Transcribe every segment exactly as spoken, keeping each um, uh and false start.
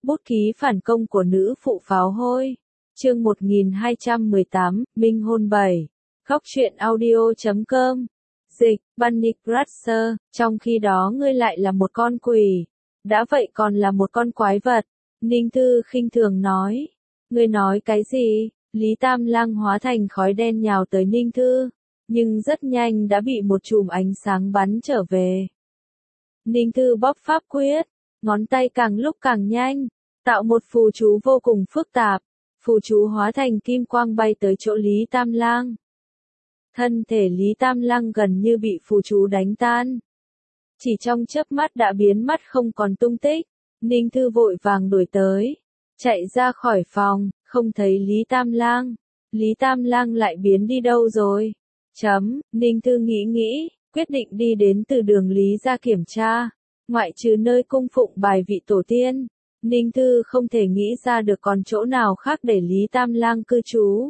Bút ký phản công của nữ phụ pháo hôi. Chương một nghìn hai trăm mười tám, Minh hôn bảy. Góc truyện audio chấm com. Dịch, Bunny Brasser, trong khi đó ngươi lại là một con quỷ. Đã vậy còn là một con quái vật. Ninh Thư khinh thường nói. Ngươi nói cái gì? Lý Tam Lang hóa thành khói đen nhào tới Ninh Thư, nhưng rất nhanh đã bị một chùm ánh sáng bắn trở về. Ninh Thư bóp pháp quyết, ngón tay càng lúc càng nhanh, tạo một phù chú vô cùng phức tạp. Phù chú hóa thành kim quang bay tới chỗ Lý Tam Lang. Thân thể Lý Tam Lang gần như bị phù chú đánh tan. Chỉ trong chớp mắt đã biến mất không còn tung tích. Ninh Thư vội vàng đuổi tới, chạy ra khỏi phòng, không thấy Lý Tam Lang. Lý Tam Lang lại biến đi đâu rồi? Chấm, Ninh Thư nghĩ nghĩ, quyết định đi đến từ đường Lý ra kiểm tra. Ngoại trừ nơi cung phụng bài vị tổ tiên, Ninh Thư không thể nghĩ ra được còn chỗ nào khác để Lý Tam Lang cư trú.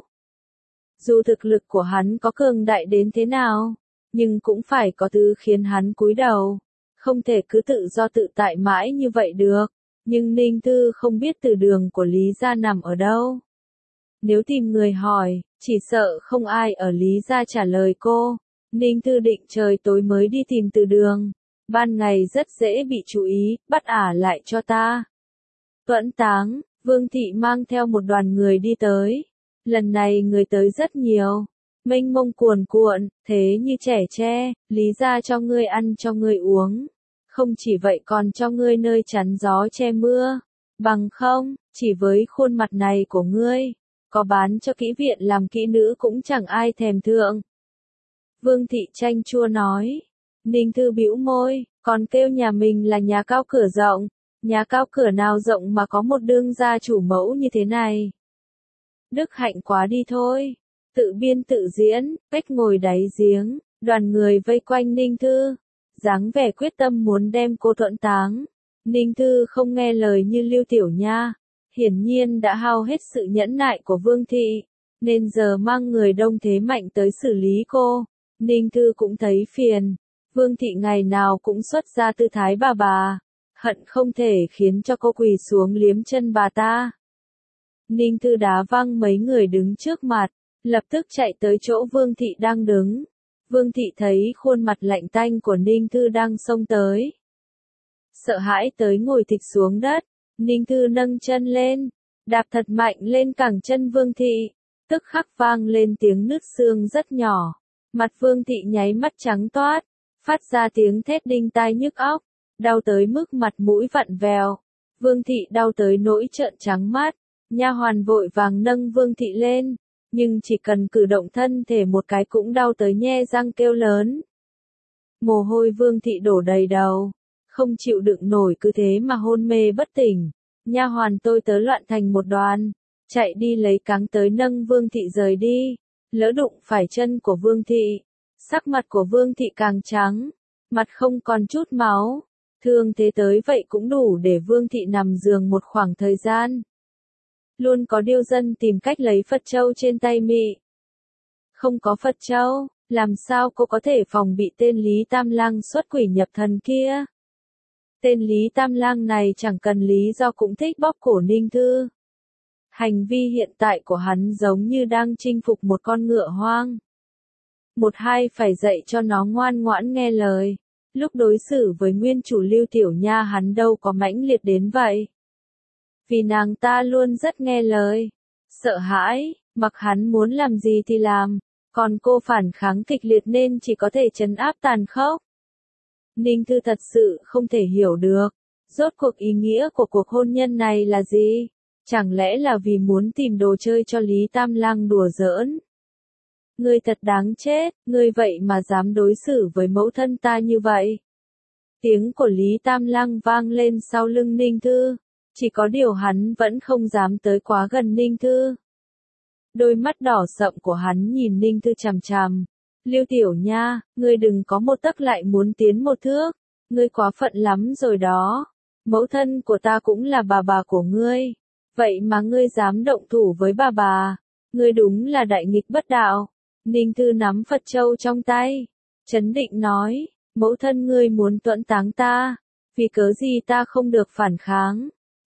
Dù thực lực của hắn có cường đại đến thế nào, nhưng cũng phải có thứ khiến hắn cúi đầu. Không thể cứ tự do tự tại mãi như vậy được. Nhưng Ninh Thư không biết từ đường của Lý gia nằm ở đâu. Nếu tìm người hỏi, chỉ sợ không ai ở Lý gia trả lời cô. Ninh Thư định trời tối mới đi tìm từ đường. Ban ngày rất dễ bị chú ý, bắt ả lại cho ta. Tuẫn Táng, Vương Thị mang theo một đoàn người đi tới. Lần này người tới rất nhiều. Mênh mông cuồn cuộn, thế như trẻ tre, Lý gia cho ngươi ăn cho ngươi uống. Không chỉ vậy còn cho ngươi nơi chắn gió che mưa. Bằng không, chỉ với khuôn mặt này của ngươi, có bán cho kỹ viện làm kỹ nữ cũng chẳng ai thèm thượng. Vương Thị chanh chua nói. Ninh Thư bĩu môi, còn kêu nhà mình là nhà cao cửa rộng. Nhà cao cửa nào rộng mà có một đương gia chủ mẫu như thế này. Đức hạnh quá đi thôi. Tự biên tự diễn, cách ngồi đáy giếng, đoàn người vây quanh Ninh Thư. Dáng vẻ quyết tâm muốn đem cô Tuẫn Táng. Ninh Thư không nghe lời như Lưu Tiểu Nha, hiển nhiên đã hao hết sự nhẫn nại của Vương Thị, nên giờ mang người đông thế mạnh tới xử lý cô. Ninh Thư cũng thấy phiền, Vương Thị ngày nào cũng xuất ra tư thái bà bà, hận không thể khiến cho cô quỳ xuống liếm chân bà ta. Ninh Thư đá văng mấy người đứng trước mặt, lập tức chạy tới chỗ Vương Thị đang đứng. Vương Thị thấy khuôn mặt lạnh tanh của Ninh Thư đang xông tới. Sợ hãi tới ngồi thịch xuống đất, Ninh Thư nâng chân lên, đạp thật mạnh lên cẳng chân Vương Thị, tức khắc vang lên tiếng nứt xương rất nhỏ. Mặt Vương Thị nháy mắt trắng toát, phát ra tiếng thét đinh tai nhức óc, đau tới mức mặt mũi vặn vẹo. Vương Thị đau tới nỗi trợn trắng mắt, nha hoàn vội vàng nâng Vương Thị lên. Nhưng chỉ cần cử động thân thể một cái cũng đau tới nhe răng kêu lớn. Mồ hôi Vương Thị đổ đầy đầu, không chịu đựng nổi cứ thế mà hôn mê bất tỉnh. Nha hoàn tôi tớ loạn thành một đoàn, chạy đi lấy cáng tới nâng Vương Thị rời đi, lỡ đụng phải chân của Vương Thị. Sắc mặt của Vương Thị càng trắng, mặt không còn chút máu, thương thế tới vậy cũng đủ để Vương Thị nằm giường một khoảng thời gian. Luôn có điêu dân tìm cách lấy Phật Châu trên tay Mị. Không có Phật Châu, làm sao cô có thể phòng bị tên Lý Tam Lang xuất quỷ nhập thần kia? Tên Lý Tam Lang này chẳng cần lý do cũng thích bóp cổ Ninh Thư. Hành vi hiện tại của hắn giống như đang chinh phục một con ngựa hoang. Một hai phải dạy cho nó ngoan ngoãn nghe lời. Lúc đối xử với nguyên chủ Lưu Tiểu Nha hắn đâu có mãnh liệt đến vậy. Vì nàng ta luôn rất nghe lời, sợ hãi, mặc hắn muốn làm gì thì làm, còn cô phản kháng kịch liệt nên chỉ có thể trấn áp tàn khốc. Ninh Thư thật sự không thể hiểu được, rốt cuộc ý nghĩa của cuộc hôn nhân này là gì? Chẳng lẽ là vì muốn tìm đồ chơi cho Lý Tam Lang đùa giỡn? Ngươi thật đáng chết, ngươi vậy mà dám đối xử với mẫu thân ta như vậy. Tiếng của Lý Tam Lang vang lên sau lưng Ninh Thư. Chỉ có điều hắn vẫn không dám tới quá gần Ninh Thư. Đôi mắt đỏ sậm của hắn nhìn Ninh Thư chằm chằm. Lưu Tiểu Nha, ngươi đừng có một tấc lại muốn tiến một thước. Ngươi quá phận lắm rồi đó. Mẫu thân của ta cũng là bà bà của ngươi. Vậy mà ngươi dám động thủ với bà bà. Ngươi đúng là đại nghịch bất đạo. Ninh Thư nắm Phật Châu trong tay. Chấn định nói, mẫu thân ngươi muốn Tuẫn Táng ta. Vì cớ gì ta không được phản kháng.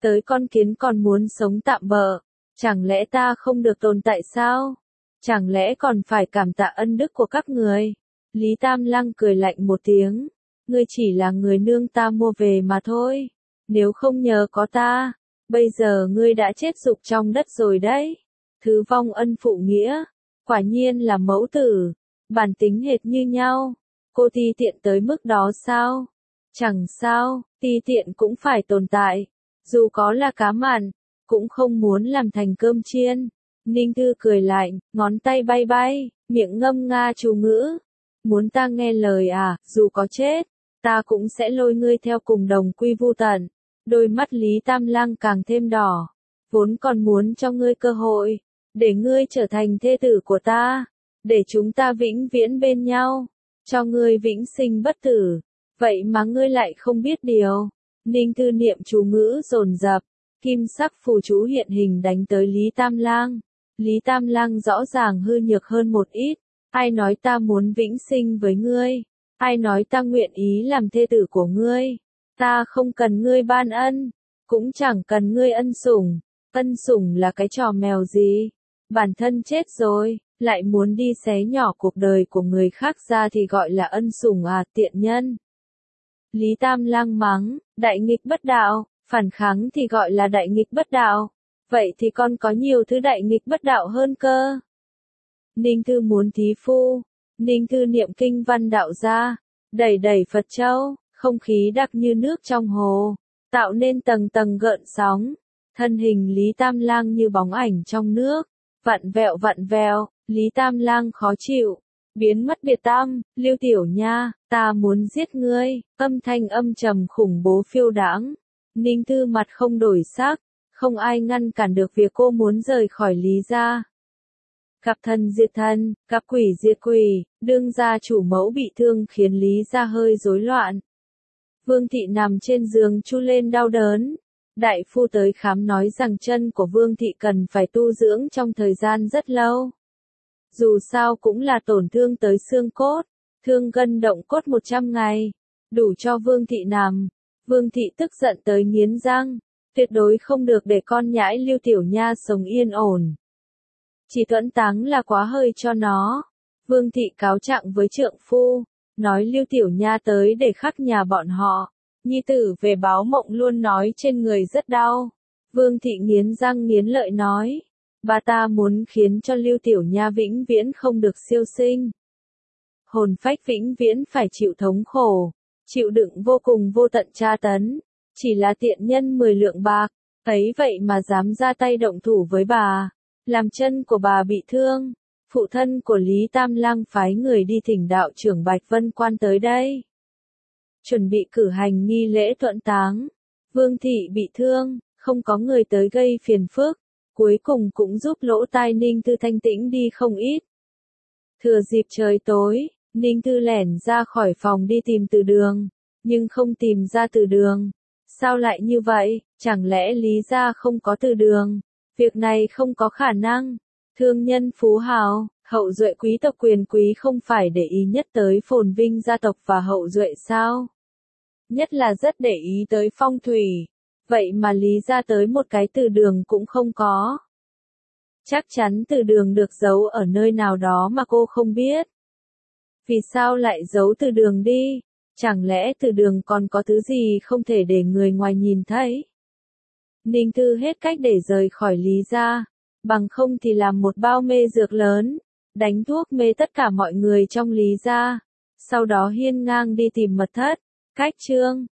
tới con kiến còn muốn sống tạm bợ, chẳng lẽ ta không được tồn tại sao? Chẳng lẽ còn phải cảm tạ ân đức của các người? Lý Tam Lăng cười lạnh một tiếng, ngươi chỉ là người nương ta mua về mà thôi, nếu không nhờ có ta, bây giờ ngươi đã chết rục trong đất rồi đấy. Thứ vong ân phụ nghĩa, quả nhiên là mẫu tử, bản tính hệt như nhau, cô ti tiện tới mức đó sao? Chẳng sao, ti tiện cũng phải tồn tại, dù có là cá mặn, cũng không muốn làm thành cơm chiên. Ninh Thư cười lạnh, ngón tay bay bay, miệng ngâm nga chú ngữ. Muốn ta nghe lời à, dù có chết, ta cũng sẽ lôi ngươi theo cùng đồng quy vu tận. Đôi mắt Lý Tam Lăng càng thêm đỏ, vốn còn muốn cho ngươi cơ hội, để ngươi trở thành thê tử của ta, để chúng ta vĩnh viễn bên nhau, cho ngươi vĩnh sinh bất tử. Vậy mà ngươi lại không biết điều. Ninh Thư niệm chú ngữ dồn dập, kim sắc phù chú hiện hình đánh tới Lý Tam Lang. Lý Tam Lang rõ ràng hư nhược hơn một ít. Ai nói ta muốn vĩnh sinh với ngươi? Ai nói ta nguyện ý làm thê tử của ngươi? Ta không cần ngươi ban ân, cũng chẳng cần ngươi ân sủng. Ân sủng là cái trò mèo gì? Bản thân chết rồi, lại muốn đi xé nhỏ cuộc đời của người khác ra thì gọi là ân sủng à, tiện nhân. Lý Tam Lang mắng, đại nghịch bất đạo, phản kháng thì gọi là đại nghịch bất đạo. Vậy thì con có nhiều thứ đại nghịch bất đạo hơn cơ. Ninh Thư muốn thí phu. Ninh Thư niệm kinh văn đạo ra, đẩy đẩy Phật châu, không khí đặc như nước trong hồ, tạo nên tầng tầng gợn sóng. Thân hình Lý Tam Lang như bóng ảnh trong nước, vặn vẹo vặn vẹo. Lý Tam Lang khó chịu, biến mất biệt tăm. Lưu Tiểu Nha, ta muốn giết ngươi. Âm thanh âm trầm khủng bố phiêu đãng. Ninh Thư mặt không đổi sắc, không ai ngăn cản được việc cô muốn rời khỏi Lý gia. Cặp thần diệt thần, cặp quỷ diệt quỷ, đương gia chủ mẫu bị thương khiến Lý gia hơi rối loạn. Vương thị nằm trên giường chu lên đau đớn. Đại phu tới khám nói rằng chân của Vương thị cần phải tu dưỡng trong thời gian rất lâu. Dù sao cũng là tổn thương tới xương cốt, thương gân động cốt một trăm ngày, đủ cho Vương thị nằm. Vương thị tức giận tới nghiến răng, tuyệt đối không được để con nhãi Lưu Tiểu Nha sống yên ổn. Chỉ tuẫn táng là quá hơi cho nó. Vương thị cáo trạng với trượng phu, nói Lưu Tiểu Nha tới để khắc nhà bọn họ. Nhi tử về báo mộng luôn nói trên người rất đau. Vương thị nghiến răng nghiến lợi nói, bà ta muốn khiến cho Lưu Tiểu Nha vĩnh viễn không được siêu sinh. Hồn phách vĩnh viễn phải chịu thống khổ, chịu đựng vô cùng vô tận tra tấn. Chỉ là tiện nhân mười lượng bạc, ấy vậy mà dám ra tay động thủ với bà, làm chân của bà bị thương. Phụ thân của Lý Tam Lang phái người đi thỉnh đạo trưởng Bạch Vân Quan tới đây, chuẩn bị cử hành nghi lễ thuận táng. Vương thị bị thương, không có người tới gây phiền phức, cuối cùng cũng giúp lỗ tai Ninh Thư thanh tĩnh đi không ít. Thừa dịp trời tối, Ninh Thư lẻn ra khỏi phòng đi tìm Từ Đường, nhưng không tìm ra Từ Đường. Sao lại như vậy, chẳng lẽ Lý gia không có Từ Đường? Việc này không có khả năng. Thương nhân phú hào, hậu duệ quý tộc quyền quý không phải để ý nhất tới phồn vinh gia tộc và hậu duệ sao? Nhất là rất để ý tới phong thủy. Vậy mà Lý gia tới một cái Từ Đường cũng không có. Chắc chắn Từ Đường được giấu ở nơi nào đó mà cô không biết. Vì sao lại giấu Từ Đường đi? Chẳng lẽ Từ Đường còn có thứ gì không thể để người ngoài nhìn thấy? Ninh Thư hết cách để rời khỏi Lý gia, bằng không thì làm một bao mê dược lớn, đánh thuốc mê tất cả mọi người trong Lý gia, sau đó hiên ngang đi tìm mật thất. Cách chương